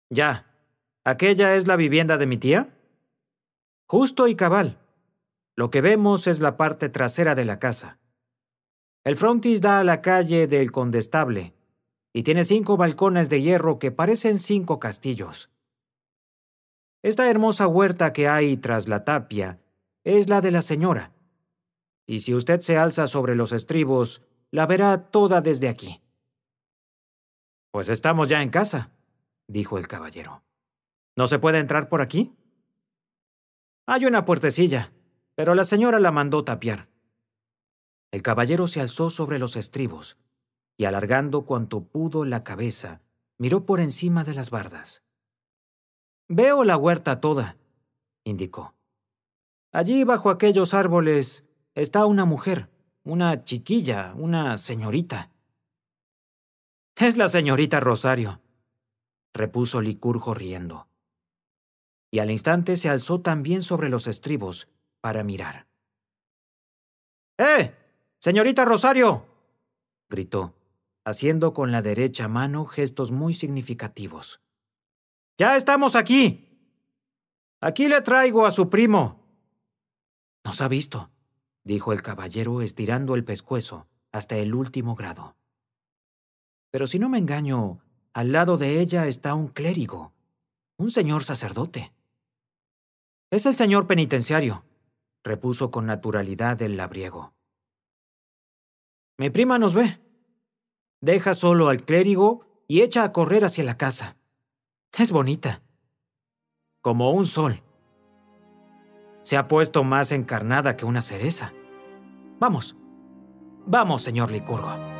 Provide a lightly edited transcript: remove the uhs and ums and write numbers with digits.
Ya. ¿Aquella es la vivienda de mi tía? Justo y cabal. Lo que vemos es la parte trasera de la casa. El frontis da a la calle del Condestable y tiene 5 balcones de hierro que parecen 5 castillos. Esta hermosa huerta que hay tras la tapia es la de la señora, y si usted se alza sobre los estribos, la verá toda desde aquí. Pues estamos ya en casa, dijo el caballero. ¿No se puede entrar por aquí? Hay una puertecilla, pero la señora la mandó tapiar. El caballero se alzó sobre los estribos y, alargando cuanto pudo la cabeza, miró por encima de las bardas. Veo la huerta toda, indicó. Allí, bajo aquellos árboles, está una mujer, una chiquilla, una señorita. Es la señorita Rosario, repuso Licurgo riendo. Y al instante se alzó también sobre los estribos para mirar. ¡Eh! ¡Señorita Rosario!, gritó, haciendo con la derecha mano gestos muy significativos. ¡Ya estamos aquí! Aquí le traigo a su primo. Nos ha visto, dijo el caballero estirando el pescuezo hasta el último grado. Pero si no me engaño, al lado de ella está un clérigo, un señor sacerdote. Es el señor penitenciario, repuso con naturalidad el labriego. Mi prima nos ve. Deja solo al clérigo y echa a correr hacia la casa. Es bonita. Como un sol. Se ha puesto más encarnada que una cereza. Vamos. Vamos, señor Licurgo.